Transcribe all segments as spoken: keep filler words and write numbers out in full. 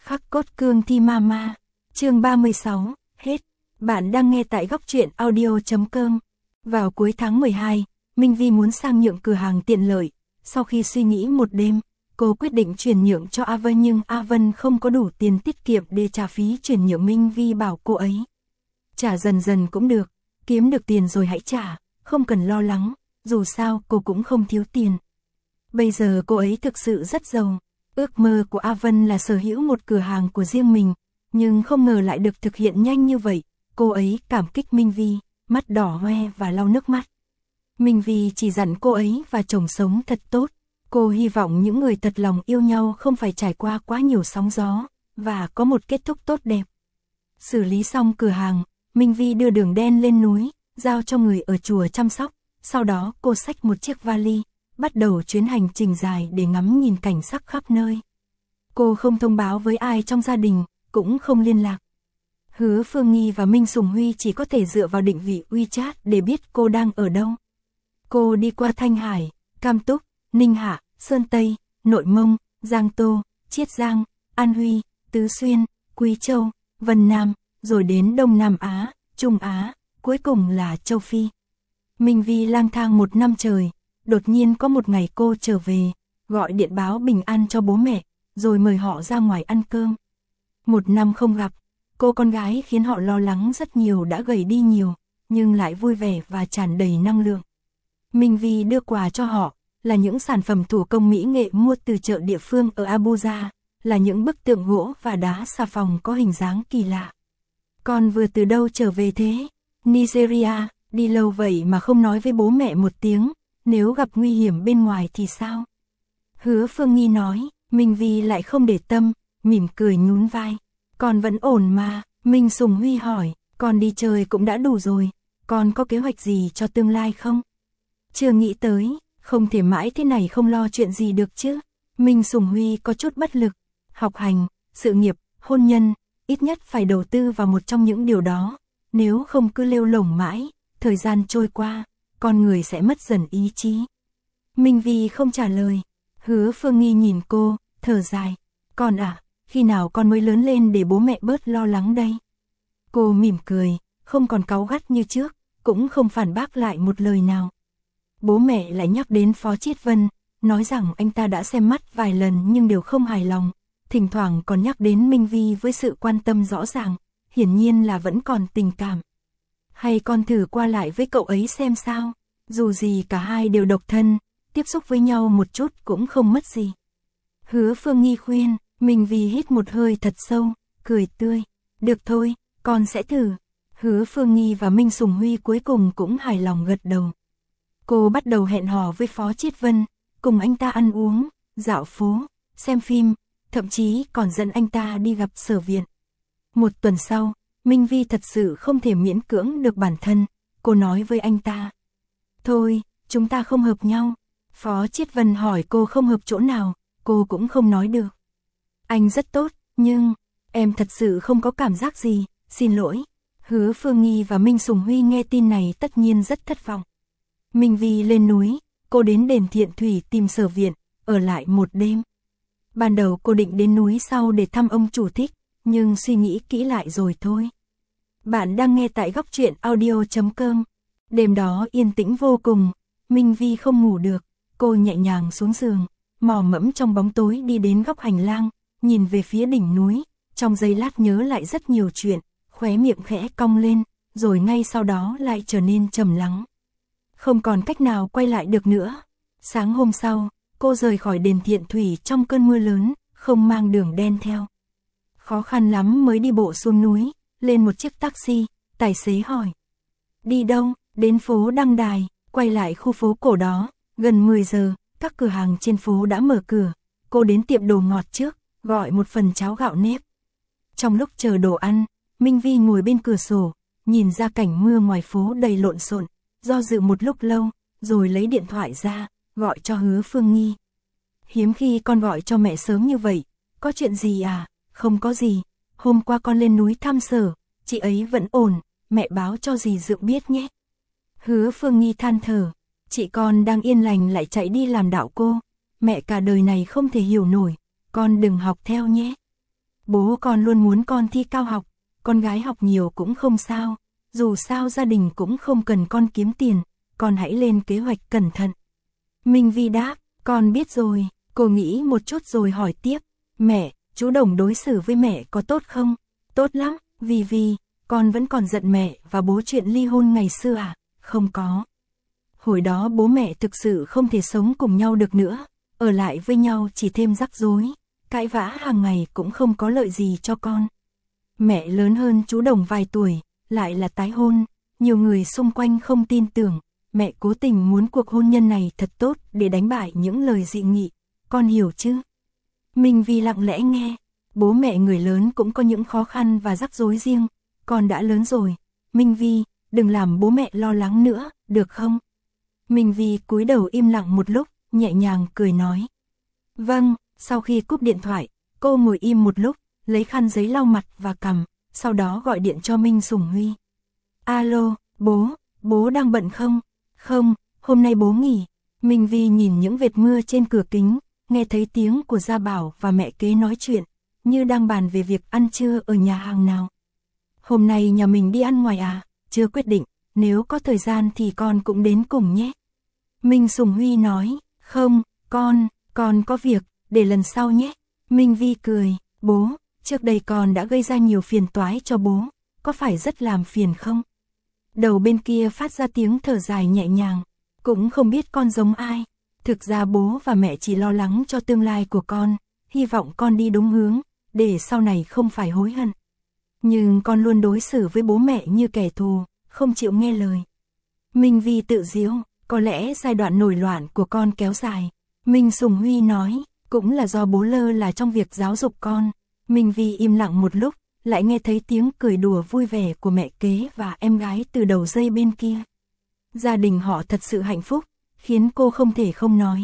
Khắc cốt cương thi mama. Chương ba mươi sáu, hết. Bạn đang nghe tại góc truyện audio chấm com. Vào cuối tháng mười hai, Minh Vi muốn sang nhượng cửa hàng tiện lợi. Sau khi suy nghĩ một đêm, cô quyết định chuyển nhượng cho A Vân, nhưng A Vân không có đủ tiền tiết kiệm để trả phí chuyển nhượng. Minh Vi bảo cô ấy: trả dần dần cũng được, kiếm được tiền rồi hãy trả, không cần lo lắng, dù sao cô cũng không thiếu tiền. Bây giờ cô ấy thực sự rất giàu. Ước mơ của A Vân là sở hữu một cửa hàng của riêng mình, nhưng không ngờ lại được thực hiện nhanh như vậy. Cô ấy cảm kích Minh Vi, mắt đỏ hoe và lau nước mắt. Minh Vi chỉ dặn cô ấy và chồng sống thật tốt. Cô hy vọng những người thật lòng yêu nhau không phải trải qua quá nhiều sóng gió, và có một kết thúc tốt đẹp. Xử lý xong cửa hàng, Minh Vi đưa Đường Đen lên núi, giao cho người ở chùa chăm sóc. Sau đó cô xách một chiếc vali, bắt đầu chuyến hành trình dài để ngắm nhìn cảnh sắc khắp nơi. Cô không thông báo với ai trong gia đình, cũng không liên lạc. Hứa Phương Nghi và Minh Sùng Huy chỉ có thể dựa vào định vị WeChat để biết cô đang ở đâu. Cô đi qua Thanh Hải, Cam Túc, Ninh Hạ, Sơn Tây, Nội Mông, Giang Tô, Chiết Giang, An Huy, Tứ Xuyên, Quý Châu, Vân Nam, rồi đến Đông Nam Á, Trung Á, cuối cùng là Châu Phi. Minh Vi lang thang một năm trời, đột nhiên có một ngày cô trở về, gọi điện báo bình an cho bố mẹ, rồi mời họ ra ngoài ăn cơm. Một năm không gặp, cô con gái khiến họ lo lắng rất nhiều, đã gầy đi nhiều, nhưng lại vui vẻ và tràn đầy năng lượng. Minh Vi đưa quà cho họ, là những sản phẩm thủ công mỹ nghệ mua từ chợ địa phương ở Abuja, là những bức tượng gỗ và đá xà phòng có hình dáng kỳ lạ. Con vừa từ đâu trở về thế? Nigeria, đi lâu vậy mà không nói với bố mẹ một tiếng, nếu gặp nguy hiểm bên ngoài thì sao? Hứa Phương Nghi nói. Minh Vi lại không để tâm, mỉm cười nhún vai. Con vẫn ổn mà. Minh Sùng Huy hỏi, con đi chơi cũng đã đủ rồi, con có kế hoạch gì cho tương lai không? Chưa nghĩ tới, không thể mãi thế này không lo chuyện gì được chứ. Minh Sùng Huy có chút bất lực. Học hành, sự nghiệp, hôn nhân, ít nhất phải đầu tư vào một trong những điều đó. Nếu không cứ lêu lổng mãi, thời gian trôi qua, con người sẽ mất dần ý chí. Minh Vi không trả lời. Hứa Phương Nghi nhìn cô, thở dài. Con à, khi nào con mới lớn lên để bố mẹ bớt lo lắng đây? Cô mỉm cười, không còn cáu gắt như trước, cũng không phản bác lại một lời nào. Bố mẹ lại nhắc đến Phó Chiết Vân, nói rằng anh ta đã xem mắt vài lần nhưng đều không hài lòng. Thỉnh thoảng còn nhắc đến Minh Vi với sự quan tâm rõ ràng, hiển nhiên là vẫn còn tình cảm. Hay con thử qua lại với cậu ấy xem sao? Dù gì cả hai đều độc thân, tiếp xúc với nhau một chút cũng không mất gì. Hứa Phương Nghi khuyên. Minh Vi hít một hơi thật sâu, cười tươi. Được thôi, con sẽ thử. Hứa Phương Nghi và Minh Sùng Huy cuối cùng cũng hài lòng gật đầu. Cô bắt đầu hẹn hò với Phó Chiết Vân, cùng anh ta ăn uống, dạo phố, xem phim, thậm chí còn dẫn anh ta đi gặp Sở Viện. Một tuần sau, Minh Vi thật sự không thể miễn cưỡng được bản thân, cô nói với anh ta. Thôi, chúng ta không hợp nhau. Phó Chiết Vân hỏi cô không hợp chỗ nào, cô cũng không nói được. Anh rất tốt, nhưng em thật sự không có cảm giác gì, xin lỗi. Hứa Phương Nghi và Minh Sùng Huy nghe tin này tất nhiên rất thất vọng. Minh Vi lên núi, cô đến đền Thiện Thủy tìm Sở Viện, ở lại một đêm. Ban đầu cô định đến núi sau để thăm ông chủ thích, nhưng suy nghĩ kỹ lại rồi thôi. Bạn đang nghe tại góc truyện audio chấm com. Đêm đó yên tĩnh vô cùng, Minh Vi không ngủ được, cô nhẹ nhàng xuống giường, mò mẫm trong bóng tối đi đến góc hành lang, nhìn về phía đỉnh núi, trong giây lát nhớ lại rất nhiều chuyện, khóe miệng khẽ cong lên, rồi ngay sau đó lại trở nên trầm lắng. Không còn cách nào quay lại được nữa. Sáng hôm sau, cô rời khỏi đền Thiện Thủy trong cơn mưa lớn, không mang Đường Đen theo. Khó khăn lắm mới đi bộ xuống núi, lên một chiếc taxi, tài xế hỏi. Đi đâu? Đến phố Đăng Đài, quay lại khu phố cổ đó. Gần mười giờ, các cửa hàng trên phố đã mở cửa. Cô đến tiệm đồ ngọt trước, gọi một phần cháo gạo nếp. Trong lúc chờ đồ ăn, Minh Vi ngồi bên cửa sổ, nhìn ra cảnh mưa ngoài phố đầy lộn xộn, do dự một lúc lâu, rồi lấy điện thoại ra, gọi cho Hứa Phương Nghi. Hiếm khi con gọi cho mẹ sớm như vậy, có chuyện gì à? Không có gì, hôm qua con lên núi thăm Sở, chị ấy vẫn ổn, mẹ báo cho dì Dượng biết nhé. Hứa Phương Nghi than thở, chị con đang yên lành lại chạy đi làm đạo cô, mẹ cả đời này không thể hiểu nổi, con đừng học theo nhé. bố con luôn muốn con thi cao học, con gái học nhiều cũng không sao, dù sao gia đình cũng không cần con kiếm tiền, con hãy lên kế hoạch cẩn thận. Minh Vi đáp, con biết rồi. Cô nghĩ một chút rồi hỏi tiếp, mẹ, chú Đồng đối xử với mẹ có tốt không? Tốt lắm, vì vì, con vẫn còn giận mẹ và bố chuyện ly hôn ngày xưa à? Không có. Hồi đó bố mẹ thực sự không thể sống cùng nhau được nữa, ở lại với nhau chỉ thêm rắc rối, cãi vã hàng ngày cũng không có lợi gì cho con. Mẹ lớn hơn chú Đồng vài tuổi, lại là tái hôn, nhiều người xung quanh không tin tưởng, mẹ cố tình muốn cuộc hôn nhân này thật tốt để đánh bại những lời dị nghị, con hiểu chứ? Minh Vi lặng lẽ nghe, bố mẹ người lớn cũng có những khó khăn và rắc rối riêng, con đã lớn rồi, Minh Vi, đừng làm bố mẹ lo lắng nữa, được không? Minh Vi cúi đầu im lặng một lúc, nhẹ nhàng cười nói. Vâng, sau khi cúp điện thoại, cô ngồi im một lúc, lấy khăn giấy lau mặt và cằm, sau đó gọi điện cho Minh Sùng Huy. Alo, bố, bố đang bận không? Không, hôm nay bố nghỉ. Minh Vi nhìn những vệt mưa trên cửa kính, nghe thấy tiếng của Gia Bảo và mẹ kế nói chuyện, như đang bàn về việc ăn trưa ở nhà hàng nào. Hôm nay nhà mình đi ăn ngoài à? Chưa quyết định, nếu có thời gian thì con cũng đến cùng nhé. Minh Sùng Huy nói, không, con, con có việc, để lần sau nhé. Minh Vi cười, bố, trước đây con đã gây ra nhiều phiền toái cho bố, có phải rất làm phiền không? Đầu bên kia phát ra tiếng thở dài nhẹ nhàng, cũng không biết con giống ai. Thực ra bố và mẹ chỉ lo lắng cho tương lai của con, hy vọng con đi đúng hướng, để sau này không phải hối hận. Nhưng con luôn đối xử với bố mẹ như kẻ thù, không chịu nghe lời. Minh Vi tự giễu, có lẽ giai đoạn nổi loạn của con kéo dài. Minh Sùng Huy nói, cũng là do bố lơ là trong việc giáo dục con. Minh Vi im lặng một lúc, lại nghe thấy tiếng cười đùa vui vẻ của mẹ kế và em gái từ đầu dây bên kia. Gia đình họ thật sự hạnh phúc, khiến cô không thể không nói.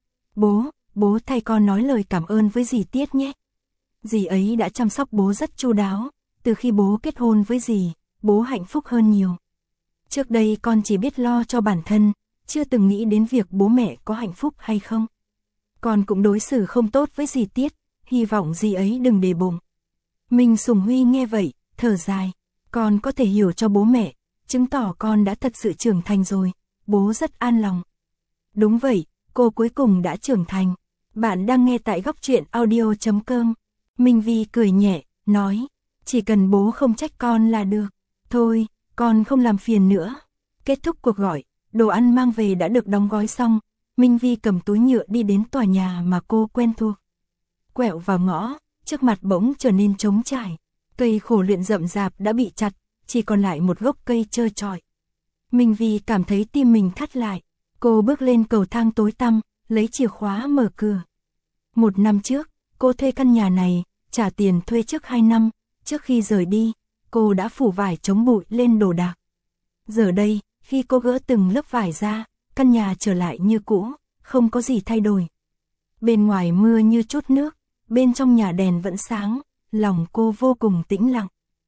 Bố, bố thay con nói lời cảm ơn với dì Tiết nhé. Dì ấy đã chăm sóc bố rất chu đáo, từ khi bố kết hôn với dì, bố hạnh phúc hơn nhiều. Trước đây con chỉ biết lo cho bản thân, chưa từng nghĩ đến việc bố mẹ có hạnh phúc hay không. Con cũng đối xử không tốt với dì Tiết, hy vọng dì ấy đừng để bụng. Minh Sùng Huy nghe vậy, thở dài, con có thể hiểu cho bố mẹ, chứng tỏ con đã thật sự trưởng thành rồi, bố rất an lòng. Đúng vậy, cô cuối cùng đã trưởng thành. Bạn đang nghe tại góc truyện audio chấm com. Minh Vi cười nhẹ, nói, chỉ cần bố không trách con là được. Thôi, con không làm phiền nữa. Kết thúc cuộc gọi, đồ ăn mang về đã được đóng gói xong. Minh Vi cầm túi nhựa đi đến tòa nhà mà cô quen thuộc. Quẹo vào ngõ, trước mặt bỗng trở nên trống trải. Cây khổ luyện rậm rạp đã bị chặt, chỉ còn lại một gốc cây trơ trọi. Minh Vi cảm thấy tim mình thắt lại. Cô bước lên cầu thang tối tăm, lấy chìa khóa mở cửa. Một năm trước, cô thuê căn nhà này, trả tiền thuê trước hai năm. Trước khi rời đi, cô đã phủ vải chống bụi lên đồ đạc. Giờ đây, khi cô gỡ từng lớp vải ra, căn nhà trở lại như cũ, không có gì thay đổi. Bên ngoài mưa như chút nước, bên trong nhà đèn vẫn sáng, lòng cô vô cùng tĩnh lặng.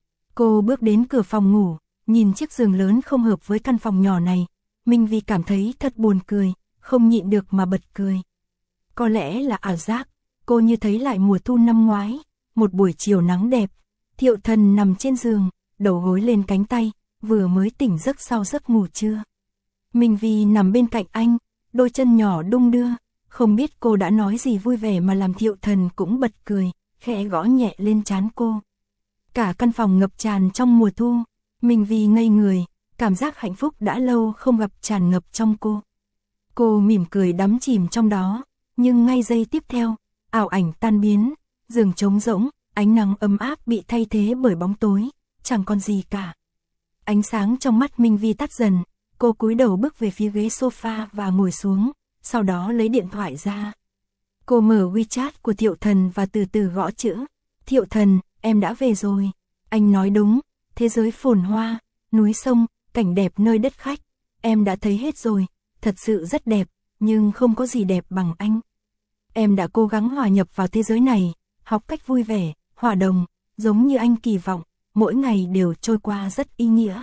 Cô bước đến cửa phòng ngủ, nhìn chiếc giường lớn không hợp với căn phòng nhỏ này. Minh Vi cảm thấy thật buồn cười, không nhịn được mà bật cười. Có lẽ là ảo giác, cô như thấy lại mùa thu năm ngoái, một buổi chiều nắng đẹp, Thiệu Thần nằm trên giường, đầu gối lên cánh tay, vừa mới tỉnh giấc sau giấc ngủ trưa. Minh Vi nằm bên cạnh anh, đôi chân nhỏ đung đưa, không biết cô đã nói gì vui vẻ mà làm Thiệu Thần cũng bật cười, khẽ gõ nhẹ lên trán cô. Cả căn phòng ngập tràn trong mùa thu, Minh Vi ngây người, cảm giác hạnh phúc đã lâu không gặp tràn ngập trong cô. Cô mỉm cười đắm chìm trong đó, nhưng ngay giây tiếp theo, ảo ảnh tan biến, giường trống rỗng, ánh nắng ấm áp bị thay thế bởi bóng tối, chẳng còn gì cả. Ánh sáng trong mắt Minh Vi tắt dần, cô cúi đầu bước về phía ghế sofa và ngồi xuống, sau đó lấy điện thoại ra. Cô mở WeChat của Thiệu Thần và từ từ gõ chữ. Thiệu Thần, em đã về rồi. Anh nói đúng, thế giới phồn hoa, núi sông, cảnh đẹp nơi đất khách. Em đã thấy hết rồi, thật sự rất đẹp, nhưng không có gì đẹp bằng anh. Em đã cố gắng hòa nhập vào thế giới này, học cách vui vẻ, hòa đồng, giống như anh kỳ vọng, mỗi ngày đều trôi qua rất ý nghĩa.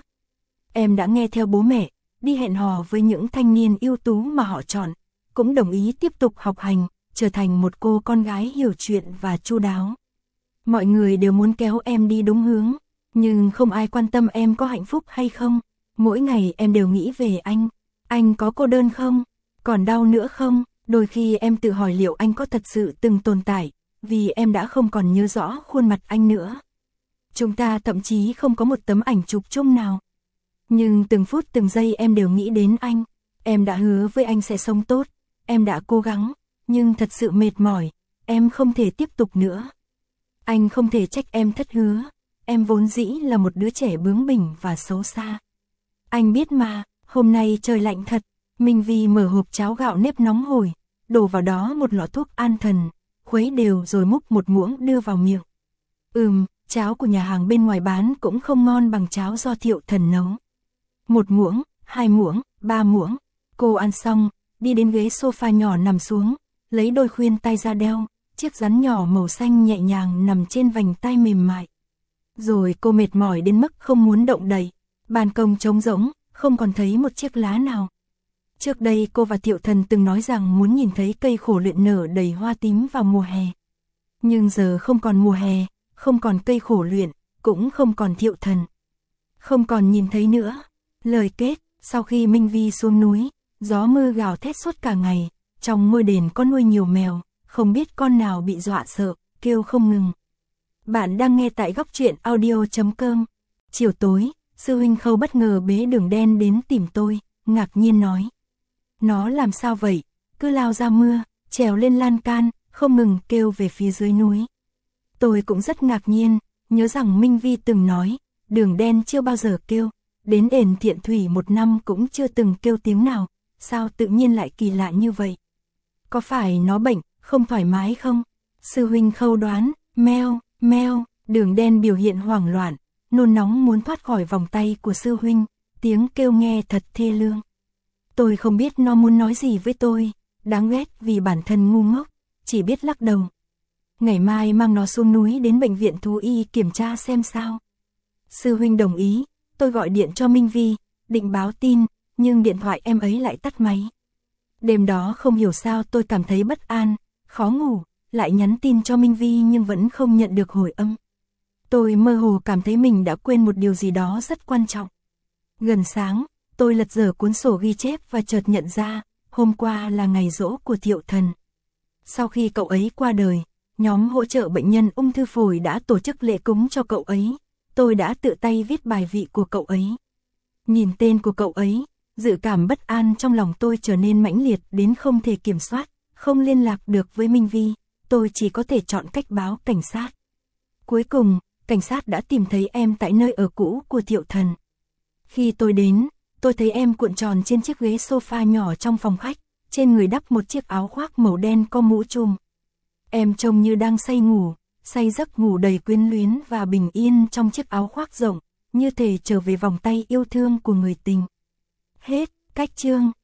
Em đã nghe theo bố mẹ, đi hẹn hò với những thanh niên ưu tú mà họ chọn, cũng đồng ý tiếp tục học hành, trở thành một cô con gái hiểu chuyện và chu đáo. Mọi người đều muốn kéo em đi đúng hướng, nhưng không ai quan tâm em có hạnh phúc hay không. Mỗi ngày em đều nghĩ về anh. Anh có cô đơn không? Còn đau nữa không? Đôi khi em tự hỏi liệu anh có thật sự từng tồn tại, vì em đã không còn nhớ rõ khuôn mặt anh nữa. Chúng ta thậm chí không có một tấm ảnh chụp chung nào. Nhưng từng phút từng giây em đều nghĩ đến anh. Em đã hứa với anh sẽ sống tốt. Em đã cố gắng, nhưng thật sự mệt mỏi. Em không thể tiếp tục nữa. Anh không thể trách em thất hứa. Em vốn dĩ là một đứa trẻ bướng bỉnh và xấu xa. Anh biết mà, hôm nay trời lạnh thật. Minh Vi mở hộp cháo gạo nếp nóng hổi, đổ vào đó một lọ thuốc an thần, khuấy đều rồi múc một muỗng đưa vào miệng. Ừm, cháo của nhà hàng bên ngoài bán cũng không ngon bằng cháo do Thiệu Thần nấu. Một muỗng, hai muỗng, ba muỗng. Cô ăn xong, đi đến ghế sofa nhỏ nằm xuống, lấy đôi khuyên tai ra đeo, chiếc rắn nhỏ màu xanh nhẹ nhàng nằm trên vành tai mềm mại. Rồi cô mệt mỏi đến mức không muốn động đậy. Ban công trống rỗng, không còn thấy một chiếc lá nào. Trước đây cô và Thiệu Thần từng nói rằng muốn nhìn thấy cây khổ luyện nở đầy hoa tím vào mùa hè. Nhưng giờ không còn mùa hè, không còn cây khổ luyện, cũng không còn Thiệu Thần. Không còn nhìn thấy nữa. Lời kết, sau khi Minh Vi xuống núi, gió mưa gào thét suốt cả ngày, trong ngôi đền có nuôi nhiều mèo, không biết con nào bị dọa sợ, kêu không ngừng. Bạn đang nghe tại góc truyện audio chấm com. Chiều tối, sư huynh Khâu bất ngờ bế Đường Đen đến tìm tôi, ngạc nhiên nói. Nó làm sao vậy? Cứ lao ra mưa, trèo lên lan can, không ngừng kêu về phía dưới núi. Tôi cũng rất ngạc nhiên, nhớ rằng Minh Vi từng nói, Đường Đen chưa bao giờ kêu, đến đền Thiện Thủy một năm cũng chưa từng kêu tiếng nào, sao tự nhiên lại kỳ lạ như vậy? Có phải nó bệnh, không thoải mái không? Sư huynh Khâu đoán, meo, meo, Đường Đen biểu hiện hoảng loạn, nôn nóng muốn thoát khỏi vòng tay của sư huynh, tiếng kêu nghe thật thê lương. Tôi không biết nó muốn nói gì với tôi, đáng ghét vì bản thân ngu ngốc, chỉ biết lắc đầu. Ngày mai mang nó xuống núi đến bệnh viện thú y kiểm tra xem sao. Sư huynh đồng ý, tôi gọi điện cho Minh Vi, định báo tin, nhưng điện thoại em ấy lại tắt máy. Đêm đó không hiểu sao tôi cảm thấy bất an, khó ngủ, lại nhắn tin cho Minh Vi nhưng vẫn không nhận được hồi âm. Tôi mơ hồ cảm thấy mình đã quên một điều gì đó rất quan trọng. Gần sáng, tôi lật dở cuốn sổ ghi chép và chợt nhận ra, hôm qua là ngày giỗ của Thiệu Thần. Sau khi cậu ấy qua đời, nhóm hỗ trợ bệnh nhân ung thư phổi đã tổ chức lễ cúng cho cậu ấy. Tôi đã tự tay viết bài vị của cậu ấy. Nhìn tên của cậu ấy, dự cảm bất an trong lòng tôi trở nên mãnh liệt đến không thể kiểm soát, không liên lạc được với Minh Vi, tôi chỉ có thể chọn cách báo cảnh sát. Cuối cùng, cảnh sát đã tìm thấy em tại nơi ở cũ của Thiệu Thần. Khi tôi đến, tôi thấy em cuộn tròn trên chiếc ghế sofa nhỏ trong phòng khách, trên người đắp một chiếc áo khoác màu đen có mũ trùm. Em trông như đang say ngủ, say giấc ngủ đầy quyến luyến và bình yên trong chiếc áo khoác rộng, như thể trở về vòng tay yêu thương của người tình. Hết, cách chương.